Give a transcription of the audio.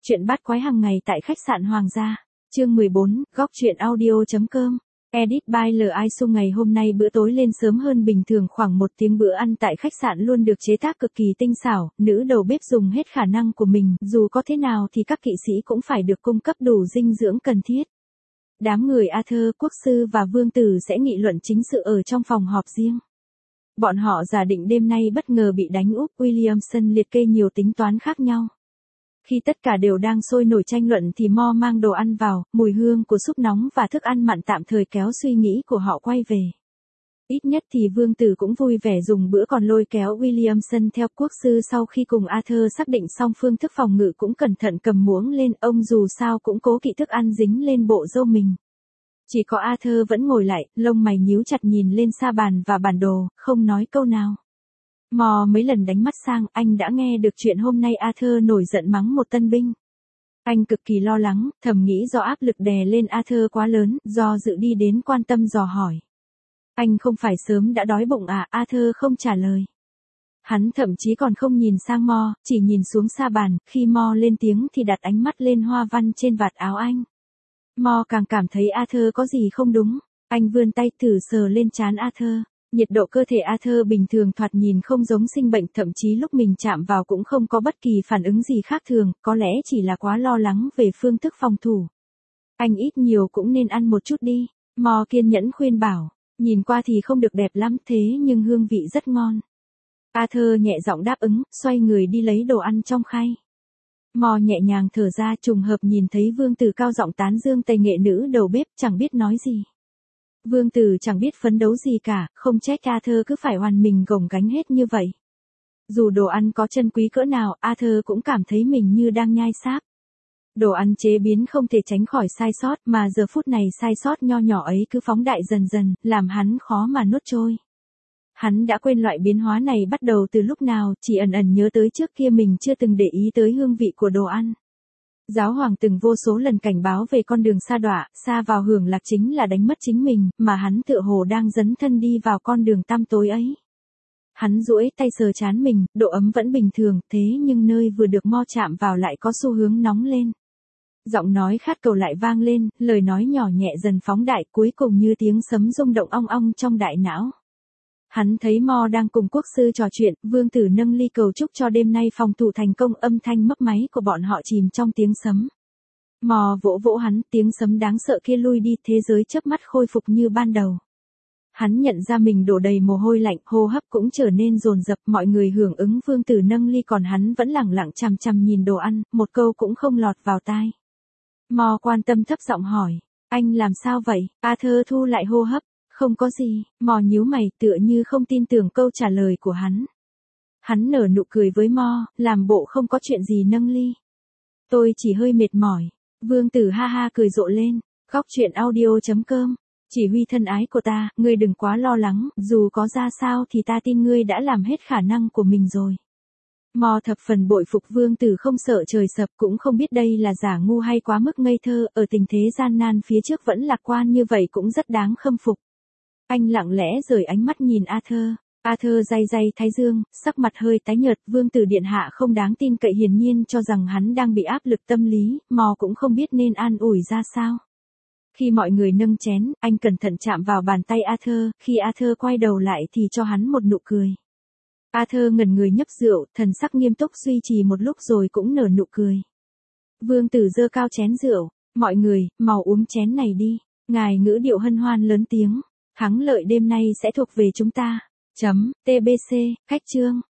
Chuyện bát quái hàng ngày tại khách sạn Hoàng gia. Chương 14, góc truyện audio.com. Edit by L.I. Sung. Ngày hôm nay bữa tối lên sớm hơn bình thường khoảng 1 tiếng. Bữa ăn tại khách sạn luôn được chế tác cực kỳ tinh xảo, nữ đầu bếp dùng hết khả năng của mình, dù có thế nào thì các kỵ sĩ cũng phải được cung cấp đủ dinh dưỡng cần thiết. Đám người Arthur, quốc sư và vương tử sẽ nghị luận chính sự ở trong phòng họp riêng. Bọn họ giả định đêm nay bất ngờ bị đánh úp. Williamson liệt kê nhiều tính toán khác nhau. Khi tất cả đều đang sôi nổi tranh luận thì Mo mang đồ ăn vào, mùi hương của súp nóng và thức ăn mặn tạm thời kéo suy nghĩ của họ quay về. Ít nhất thì vương tử cũng vui vẻ dùng bữa, còn lôi kéo Williamson theo. Quốc sư sau khi cùng Arthur xác định xong phương thức phòng ngự cũng cẩn thận cầm muỗng lên, ông dù sao cũng cố kỵ thức ăn dính lên bộ râu mình. Chỉ có Arthur vẫn ngồi lại, lông mày nhíu chặt nhìn lên sa bàn và bản đồ, không nói câu nào. Mo mấy lần đánh mắt sang, anh đã nghe được chuyện hôm nay Arthur nổi giận mắng một tân binh. Anh cực kỳ lo lắng, thầm nghĩ do áp lực đè lên Arthur quá lớn, do dự đi đến quan tâm dò hỏi. Anh không phải sớm đã đói bụng à? Arthur không trả lời. Hắn thậm chí còn không nhìn sang Mo, chỉ nhìn xuống sa bàn. Khi Mo lên tiếng thì đặt ánh mắt lên hoa văn trên vạt áo anh. Mo càng cảm thấy Arthur có gì không đúng. Anh vươn tay thử sờ lên trán Arthur. Nhiệt độ cơ thể Arthur bình thường, thoạt nhìn không giống sinh bệnh, thậm chí lúc mình chạm vào cũng không có bất kỳ phản ứng gì khác thường, có lẽ chỉ là quá lo lắng về phương thức phòng thủ. Anh ít nhiều cũng nên ăn một chút đi, Mo kiên nhẫn khuyên bảo, nhìn qua thì không được đẹp lắm thế nhưng hương vị rất ngon. Arthur nhẹ giọng đáp ứng, xoay người đi lấy đồ ăn trong khay. Mo nhẹ nhàng thở ra, trùng hợp nhìn thấy vương tử cao giọng tán dương tay nghệ nữ đầu bếp, chẳng biết nói gì. Vương tử chẳng biết phấn đấu gì cả, không trách Arthur cứ phải oằn mình gồng gánh hết như vậy. Dù đồ ăn có chân quý cỡ nào, Arthur cũng cảm thấy mình như đang nhai sáp. Đồ ăn chế biến không thể tránh khỏi sai sót, mà giờ phút này sai sót nho nhỏ ấy cứ phóng đại dần dần, làm hắn khó mà nuốt trôi. Hắn đã quên loại biến hóa này bắt đầu từ lúc nào, chỉ ẩn ẩn nhớ tới trước kia mình chưa từng để ý tới hương vị của đồ ăn. Giáo hoàng từng vô số lần cảnh báo về con đường sa đọa, sa vào hưởng lạc chính là đánh mất chính mình, mà hắn tựa hồ đang dấn thân đi vào con đường tăm tối ấy. Hắn duỗi tay sờ trán mình, độ ấm vẫn bình thường, thế nhưng nơi vừa được Mo chạm vào lại có xu hướng nóng lên. Giọng nói khát cầu lại vang lên, lời nói nhỏ nhẹ dần phóng đại, cuối cùng như tiếng sấm rung động ong ong trong đại não. Hắn thấy Mo đang cùng quốc sư trò chuyện, vương tử nâng ly cầu chúc cho đêm nay phòng thủ thành công, âm thanh mấp máy của bọn họ chìm trong tiếng sấm. Mo vỗ vỗ hắn, tiếng sấm đáng sợ kia lui đi, thế giới chớp mắt khôi phục như ban đầu. Hắn nhận ra mình đổ đầy mồ hôi lạnh, hô hấp cũng trở nên dồn dập, mọi người hưởng ứng, vương tử nâng ly còn hắn vẫn lẳng lặng chằm chằm nhìn đồ ăn, một câu cũng không lọt vào tai. Mo quan tâm thấp giọng hỏi, anh làm sao vậy? Arthur thu lại hô hấp. Không có gì, Mo nhíu mày tựa như không tin tưởng câu trả lời của hắn. Hắn nở nụ cười với Mo, làm bộ không có chuyện gì nâng ly. Tôi chỉ hơi mệt mỏi. Vương tử ha ha cười rộ lên. Góc truyện audio.com. Chỉ huy thân ái của ta, ngươi đừng quá lo lắng, dù có ra sao thì ta tin ngươi đã làm hết khả năng của mình rồi. Mo thập phần bội phục vương tử không sợ trời sập, cũng không biết đây là giả ngu hay quá mức ngây thơ, ở tình thế gian nan phía trước vẫn lạc quan như vậy cũng rất đáng khâm phục. Anh lặng lẽ rời ánh mắt nhìn Arthur. Arthur day day thái dương, sắc mặt hơi tái nhợt, vương tử điện hạ không đáng tin cậy, hiển nhiên cho rằng hắn đang bị áp lực tâm lý, Mo cũng không biết nên an ủi ra sao. Khi mọi người nâng chén, anh cẩn thận chạm vào bàn tay Arthur, khi Arthur quay đầu lại thì cho hắn một nụ cười. Arthur ngẩn người nhấp rượu, thần sắc nghiêm túc duy trì một lúc rồi cũng nở nụ cười. Vương tử giơ cao chén rượu, mọi người, mau uống chén này đi, ngài ngữ điệu hân hoan lớn tiếng. Thắng lợi đêm nay sẽ thuộc về chúng ta. TBC, khách chương.